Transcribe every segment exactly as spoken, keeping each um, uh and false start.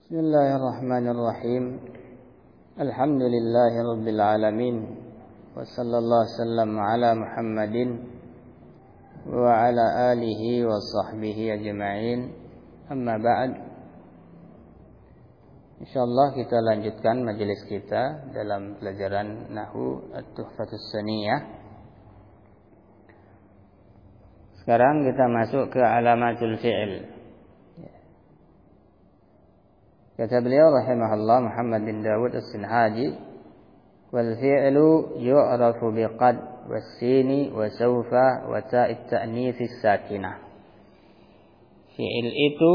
Bismillahirrahmanirrahim. Alhamdulillahi rabbil alamin. Wa sallallahu sallam ala Muhammadin wa ala alihi wa sahbihi ajma'in. Amma ba'd. Insyaallah kita lanjutkan majelis kita dalam pelajaran Nahwu At-Tuhfatus Saniyah. Sekarang kita masuk ke alamatul fi'il. Kata beliau rahimahullah Muhammad bin Dawud As-Sinhaji, wal fi'lu yu'rafu biqad was-sini wa sawfa wa ta'it ta'nits as-sakinah. Fi'il itu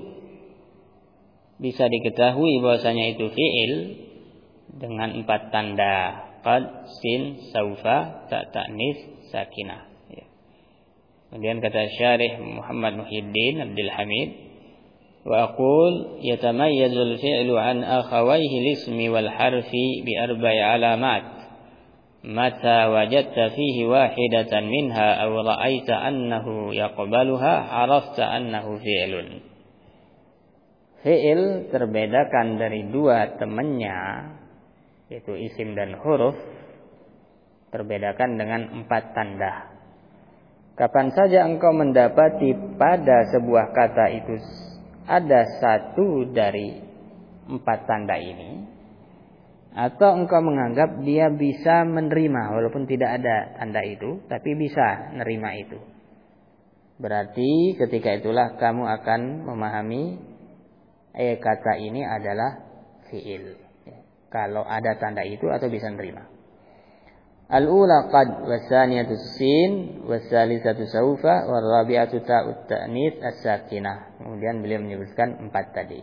bisa diketahui bahwasanya itu fi'il dengan empat tanda: qad, sin, sawfa, ta' ta'nits, sakinah. Ya. Kemudian kata Syarih Muhammad Muhyiddin Abdul Hamid, wa aqul yatamayyazu al-fi'lu an akhawayhi al-ismi wal harfi bi arba'i alamat. Mata wajadta fihi wahidatan minha aw ra'aita annahu yaqbaluha 'arafta annahu fi'lun. Fi'il terbedakan dari dua temannya, yaitu isim dan huruf, terbedakan dengan empat tanda. Kapan saja engkau mendapati pada sebuah kata itu ada satu dari empat tanda ini, atau engkau menganggap dia bisa menerima walaupun tidak ada tanda itu, tapi bisa menerima itu, berarti ketika itulah kamu akan memahami eh kata ini adalah fi'il, kalau ada tanda itu atau bisa menerima. Al-ula qad, was-saniyatu sin, was-salisatu sawfa, war-rabi'atu ta'ut ta'nits as-sakinah. Kemudian beliau menyebutkan empat tadi.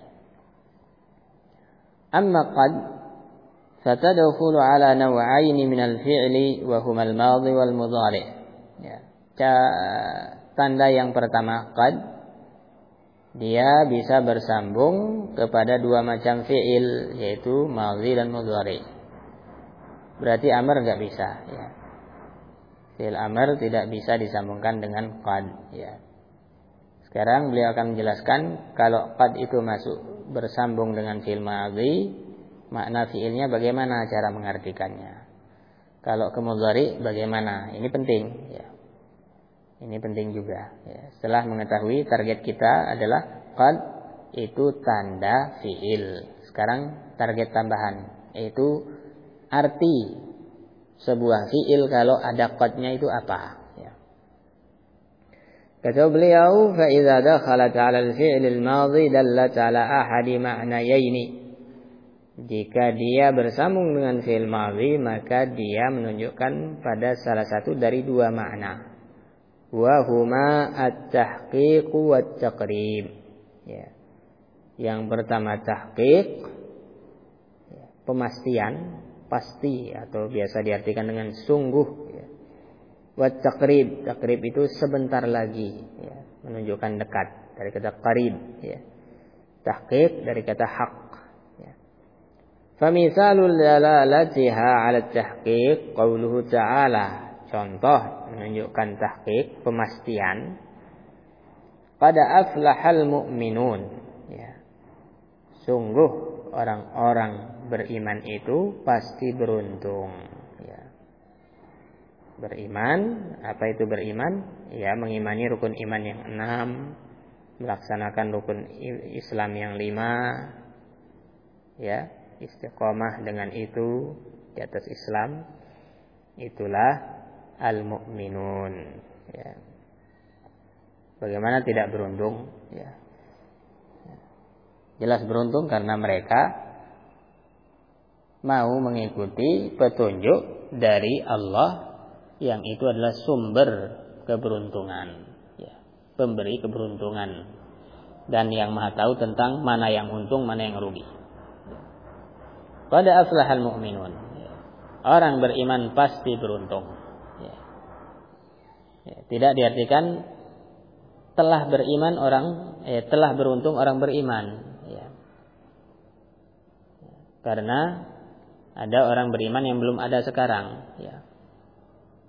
Amma qad fatadkhulu ala naw'aini min al-fi'li wa huma al-madhi wal-mudhari'. Ya. Tanda yang pertama qad, dia bisa bersambung kepada dua macam fi'il, yaitu madhi dan mudhari'. Berarti amr enggak bisa, ya. Fi'il amr tidak bisa disambungkan dengan qad, ya. Sekarang beliau akan menjelaskan kalau qad itu masuk bersambung dengan fi'il madhi, makna fi'ilnya bagaimana cara mengartikannya. Kalau ke mudhari bagaimana? Ini penting, ya. Ini penting juga, ya. Setelah mengetahui target kita adalah qad itu tanda fi'il. Sekarang target tambahan, yaitu arti sebuah fi'il kalau ada qadnya itu apa, ya. Kata beliau, fa idza dakhalat 'ala al-fi'l al-madhi dallat 'ala ahadi ma'nayaini. Jika dia bersambung dengan fi'il madhi, maka dia menunjukkan pada salah satu dari dua makna. Wa huma at-tahqiq wa at-taqrib. Ya. Yang pertama tahqiq, ya, pemastian, pasti atau biasa diartikan dengan sungguh, ya. Wa taqrib, taqrib itu sebentar lagi, ya, menunjukkan dekat, dari kata qarib, ya. Tahqiq dari kata haq, ya. Fa misalul dalalatiha 'ala tahqiq qauluhu ta'ala. Contoh menunjukkan tahqiq, pemastian, qad aflahal mu'minun, ya. Sungguh orang-orang beriman itu pasti beruntung, ya. Beriman, apa itu beriman? Ya, mengimani rukun iman yang enam, melaksanakan rukun Islam yang lima, ya, istiqomah dengan itu di atas Islam. Itulah al-mu'minun, ya. Bagaimana tidak beruntung, ya. Jelas beruntung karena mereka mau mengikuti petunjuk dari Allah yang itu adalah sumber keberuntungan, ya, pemberi keberuntungan, dan yang maha tahu tentang mana yang untung, mana yang rugi. Qad aflahal mu'minun, ya. Orang beriman pasti beruntung, ya. Ya, tidak diartikan telah beriman orang, eh, telah beruntung orang beriman, ya. Karena ada orang beriman yang belum ada sekarang, ya.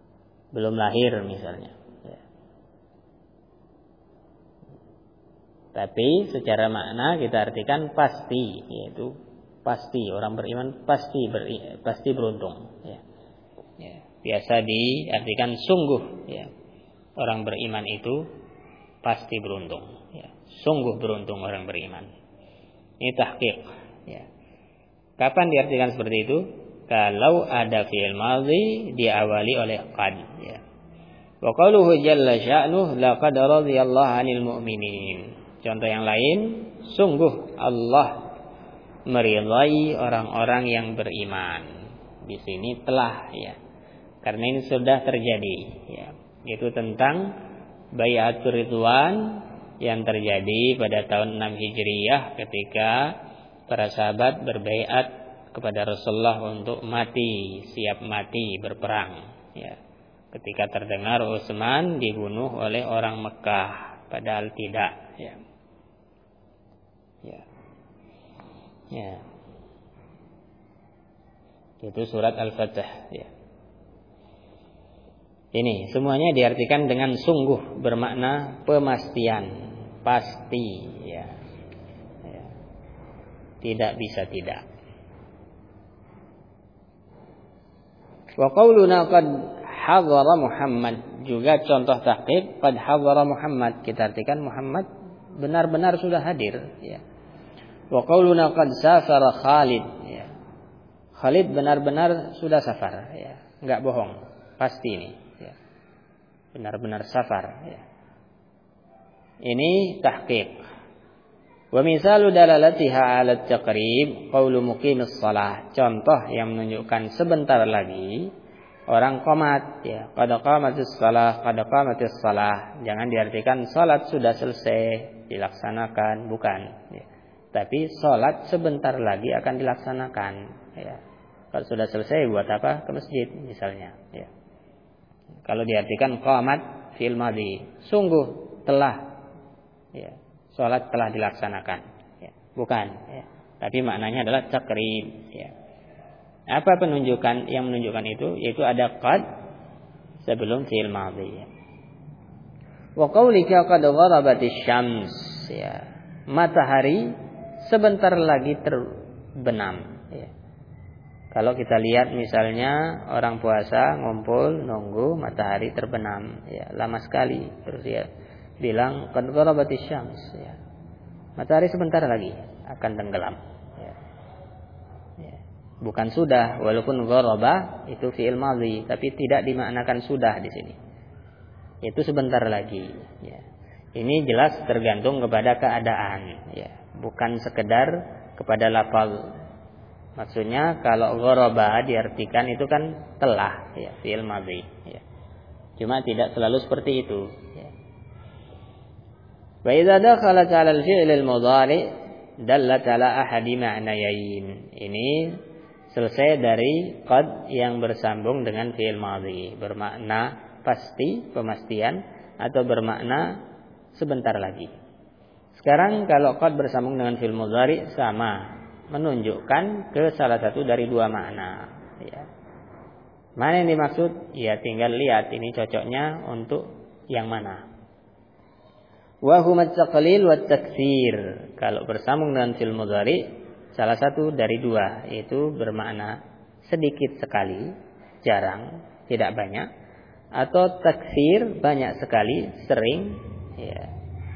Belum lahir misalnya, ya. Tapi secara makna kita artikan pasti, yaitu pasti orang beriman pasti beri, pasti beruntung. Ya. Ya. Biasa diartikan sungguh. Ya. Orang beriman itu pasti beruntung. Ya. Sungguh beruntung orang beriman. Ini tahqiq. Ya. Kapan diartikan seperti itu? Kalau ada fi'il madhi diawali oleh qad. Ya. Wa qauluhu jalla sya'nuhu laqad radiyallahu 'anil mu'minin. Contoh yang lain, sungguh Allah meridai orang-orang yang beriman. Di sini telah, ya. Karena ini sudah terjadi, ya. Itu tentang bai'atur ridwan yang terjadi pada tahun enam Hijriyah ketika para sahabat berbaiat kepada Rasulullah untuk mati, siap mati berperang, ya. Ketika terdengar Utsman dibunuh oleh orang Mekah, padahal tidak, ya. Ya. Ya. Itu surat Al-Fatih, ya. Ini semuanya diartikan dengan sungguh, bermakna pemastian, pasti, ya. Ya. Tidak bisa tidak. Wa qauluna qad hadara Muhammad, juga contoh tahqiq qad hadara Muhammad, kita artikan Muhammad benar-benar sudah hadir, ya. Wa qauluna qad safara Khalid, ya. Khalid benar-benar sudah safar, ya. Enggak bohong, pasti ini, ya. Benar-benar safar, ya. Ini tahqiq. Wa misalu dalalatiha 'ala at-taqrib qaulu muqimis shalah. Contoh yang menunjukkan sebentar lagi orang qomat, ya. Qad qamatis shalah, qad qamatis shalah. Jangan diartikan salat sudah selesai dilaksanakan, bukan, ya. Tapi sholat sebentar lagi akan dilaksanakan, ya. Kalau sudah selesai buat apa? Ke masjid misalnya, ya. Kalau diartikan qamat fil madhi, sungguh telah, ya, sholat telah dilaksanakan, ya. Bukan, ya. Tapi maknanya adalah takrib, ya. Apa penunjukan yang menunjukkan itu? Yaitu ada qad sebelum fi'il madhi, ya. Wa qaulika qad gharabatis syams, ya. Matahari sebentar lagi terbenam, ya. Kalau kita lihat misalnya orang puasa ngumpul nunggu matahari terbenam, ya, lama sekali, terus dia bilang qad gharabatis syams, ya. Matahari sebentar lagi akan tenggelam, ya. Ya. Bukan sudah, walaupun gharaba itu fi'il madhi, tapi tidak dimaknakan sudah di sini. Itu sebentar lagi, ya. Ini jelas tergantung kepada keadaan, ya. Bukan sekedar kepada lafaz. Maksudnya kalau gharaba diartikan itu kan telah, ya, fi'il madhi, ya. Cuma tidak selalu seperti itu, ya. Wa idza dakhalat 'ala al-fi'l al-mudhari dallat 'ala ahadi ma'nayain. Ini selesai dari qad yang bersambung dengan fi'il madhi, bermakna pasti, pemastian, atau bermakna sebentar lagi. Sekarang kalau qad bersambung dengan fi'il mudhari sama, menunjukkan ke salah satu dari dua makna, ya. Mana yang dimaksud? Ya tinggal lihat ini cocoknya untuk yang mana. Wa huma at-taqlil wa at-taktsir. Kalau bersambung dengan fi'il mudhari salah satu dari dua, yaitu bermakna sedikit sekali, jarang, tidak banyak, atau taksir banyak sekali, sering, ya.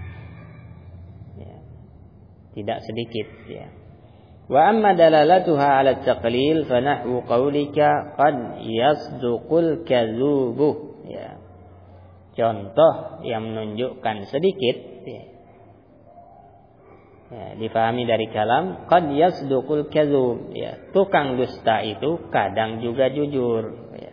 Ya. Tidak sedikit, ya. Wa amma dalalatuha 'ala at-taqlil fa nahwu qaulika qad yasduqul kadzubu, ya. Contoh yang menunjukkan sedikit, ya. Ya, difahami dari kalam qad yasduqul kadzub, ya. Tukang dusta itu kadang juga jujur, ya.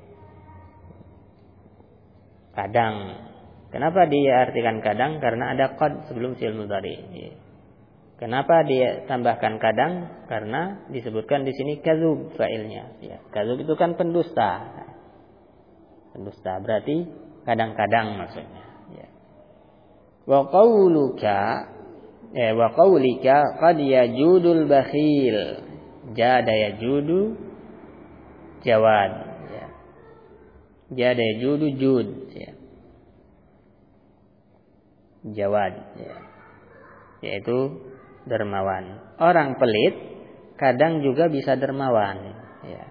Kadang. Kenapa dia artikan kadang? Karena ada qad sebelum fi'il mudhari, ya. Kenapa dia tambahkan kadang? Karena disebutkan di sini kadzub fa'ilnya, ya. Kadzub itu kan pendusta. Pendusta berarti kadang-kadang maksudnya, ya. Wa qauluka, eh wa qaulika qad yajudul bakhil. Jada yajudu jawad, ya. Jada yajudu jud, ya. Jawad, ya. yaitu dermawan. Orang pelit kadang juga bisa dermawan, ya.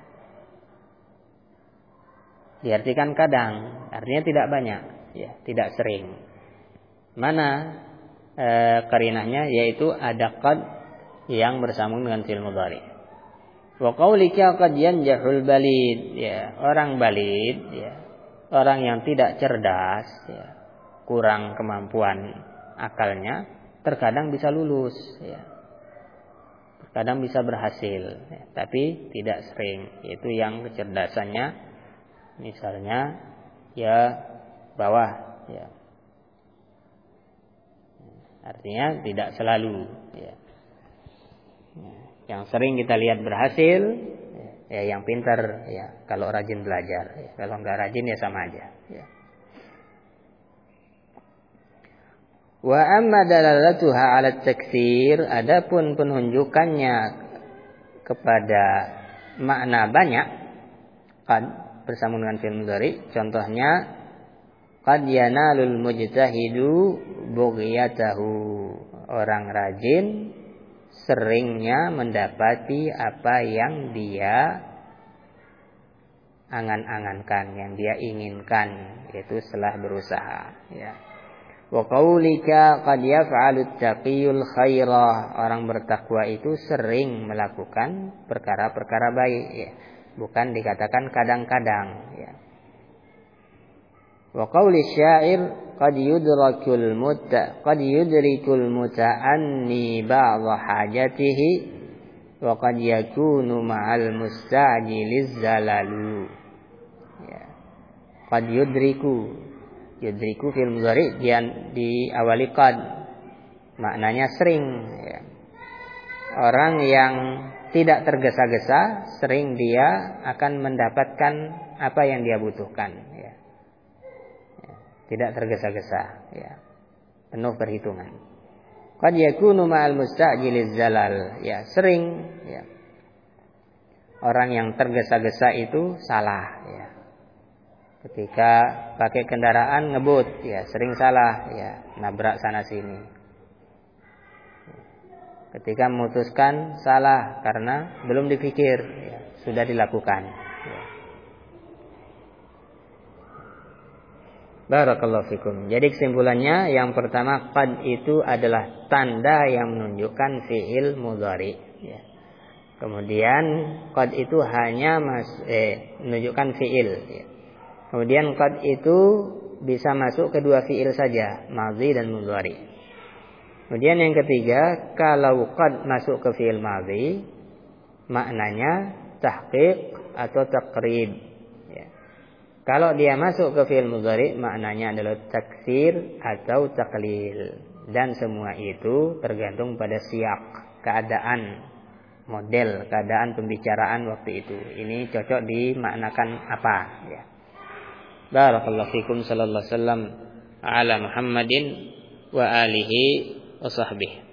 Diartikan kadang, artinya tidak banyak, ya, tidak sering. Mana e, qarinahnya, yaitu ada qad yang bersambung dengan fi'il mudhari. Wa qaulika qad yanjahul balid, ya, orang balid, ya, orang yang tidak cerdas, ya, kurang kemampuan akalnya, terkadang bisa lulus, ya. Terkadang bisa berhasil, ya, tapi tidak sering. Yaitu yang kecerdasannya misalnya ya bawah, ya. Artinya tidak selalu, ya. Yang sering kita lihat berhasil, ya, yang pintar, ya, kalau rajin belajar, ya. Kalau enggak rajin ya sama aja, ya. Wa amma dalalatuha 'ala taksir, adapun penunjukannya kepada makna banyak, qad bersambung dengan fi'il mudhari, contohnya qad yanalul mujtahidu bughiyatahu, orang rajin seringnya mendapati apa yang dia angan-angankan, yang dia inginkan, yaitu setelah berusaha, ya. Wa qaulika qad yaf'alu taqiyul khairah, orang bertakwa itu sering melakukan perkara-perkara baik, ya. Bukan dikatakan kadang-kadang, ya. Wa qauli syair qad yudrakul mutta qad yudrikul muta'anni ba'dha hajatihi wa qad yakunu ma'al musta'jiliz zalalu, ya. Qad yudriku, yudriku fil mudhari dia diawali qad, maknanya sering, ya. Orang yang tidak tergesa-gesa, sering dia akan mendapatkan apa yang dia butuhkan, ya. Ya, tidak tergesa-gesa, ya. Penuh perhitungan. Qad yakunu ma'al musta'jiliz zalal, ya, sering, ya. Orang yang tergesa-gesa itu salah, ya. Ketika pakai kendaraan ngebut, ya, sering salah, ya, nabrak sana sini. Ketika memutuskan salah karena belum dipikir, ya, sudah dilakukan, ya. Barakallahu fikum. Jadi kesimpulannya, yang pertama, qad itu adalah tanda yang menunjukkan fi'il mudhari, ya. Kemudian qad itu hanya mas, eh, menunjukkan fi'il, ya. Kemudian qad itu bisa masuk kedua fi'il saja, madhi dan mudhari. Kemudian yang ketiga, kalau qad masuk ke fi'il madhi, maknanya tahqiq atau taqrib, ya. Kalau dia masuk ke fi'il mudhari, maknanya adalah taksir atau taqlil. Dan semua itu tergantung pada siyak, keadaan, model, keadaan pembicaraan waktu itu. Ini cocok dimaknakan apa, ya. Barakallahu fikum, sallallahu alaihi wasallam ala Muhammadin wa alihi wa sahbihi.